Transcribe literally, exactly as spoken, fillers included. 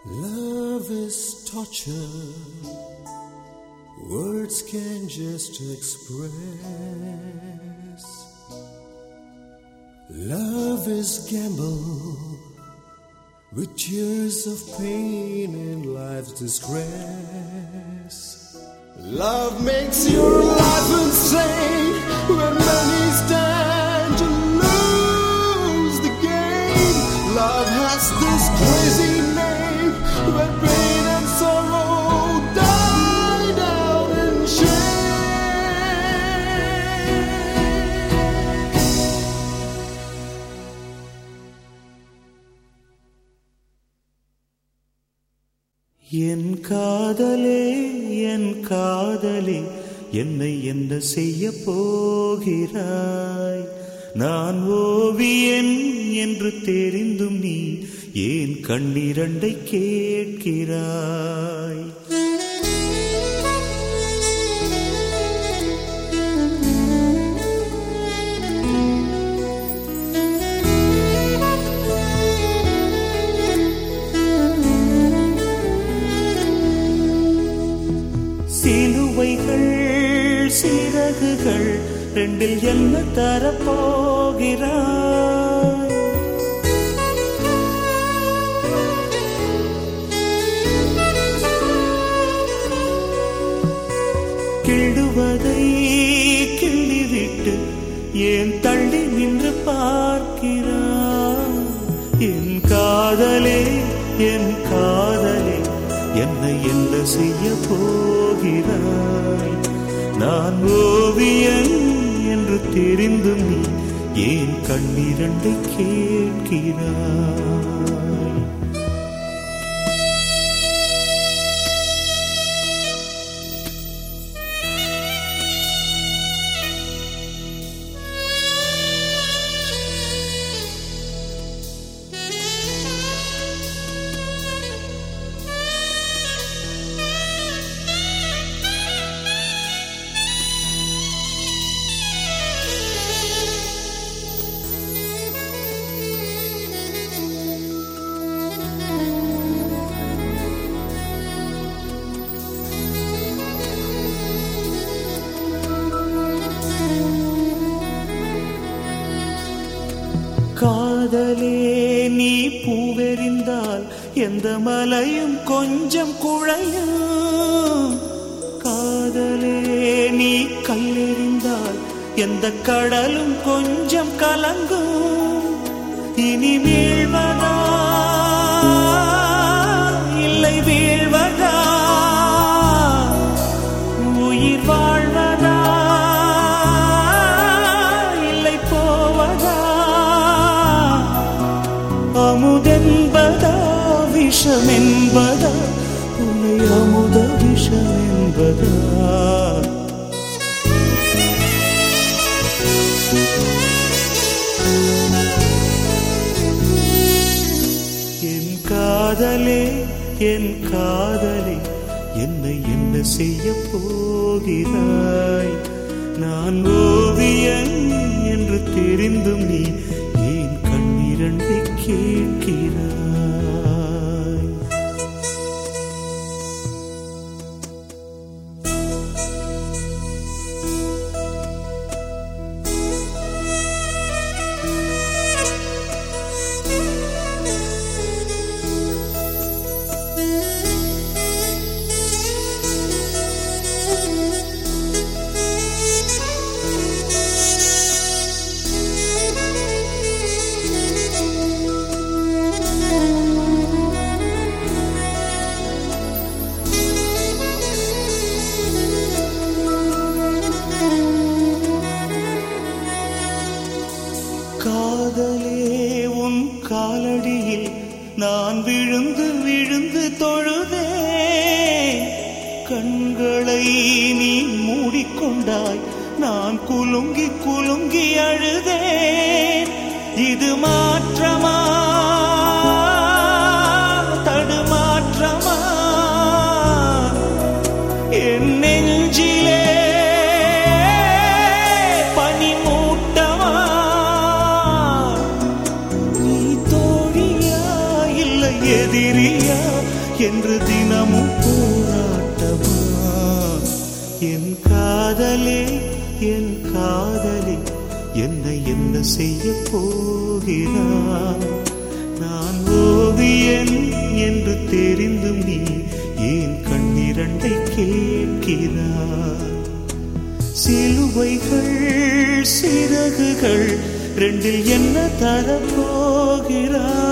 Love is torture, words can just express. Love is gamble with tears of pain and life's disgrace. Love makes your life insane when many stand to lose the game. Love has this crazy name where pain and sorrow die down in shame. என் காதலே என் காதலே என்னை என்ன செய்ய போகிறாய்? நான் ஓவியன் என்று தெரிந்தும் நீ ஏன் கண்ணிரண்டை கேட்கிறாய்? சிலுவைகள் சிறகுகள் ரெண்டில் என்ன தரப்போகிறாய்? கிள்ளுவதை கிள்ளிவிட்டு ஏன் தள்ளி நின்று பார்க்கிறாய்? என் காதலே என் காதலே என்னை என்ன செய்ய போகிறாய்? நான் ஓவியன் என்று தெரிந்தும் நீ ஏன் கண்ணிரண்டை கேட்கிறாய்? காதலே நீ பூவெறிந்தால் எந்த மலையும் கொஞ்சம் குழையும். காதலே நீ கல்லெறிந்தால் எந்த கடலும் கொஞ்சம் கலங்கும். இனி வீழ்வதா இல்லை வீழ்வதா, உயிர் வாழ்வதா இல்லை போவதா, அமுதென்பதா விஷமென்பதா, உன்னை அமுத விஷமென்பதா? என் காதலே என் காதலே என்னை என்ன செய்ய போகிறாய்? நான் ஓவியன் என்று தெரிந்தும் நீ ஏன் கண்ணிரண்டை கேட்கிறாய்? காதலே உன் காலடியில் நான் விழுந்து விழுந்து தொழுதே. கண்களை நீ மூடிக்கொண்டாய், நான் குலுங்கி குலுங்கி அழுதேன். இது மாற்றமா தடுமாற்றமா? என் நெஞ்சிலே பனிமூட்டமா? நீ தோழியா இல்லை எதிரியா? என்று தினமும் போராட்டமா? என் காதலே என் காதலே என்னை என்ன செய்ய போகிறாய்? நான் ஓவியன் என்று தெரிந்தும் நீ ஏன் கண்ணிரண்டை கேட்கிறாய்? சிலுவைகள் சிறகுகள் ரெண்டில் என்ன தரப்போகிறாய்?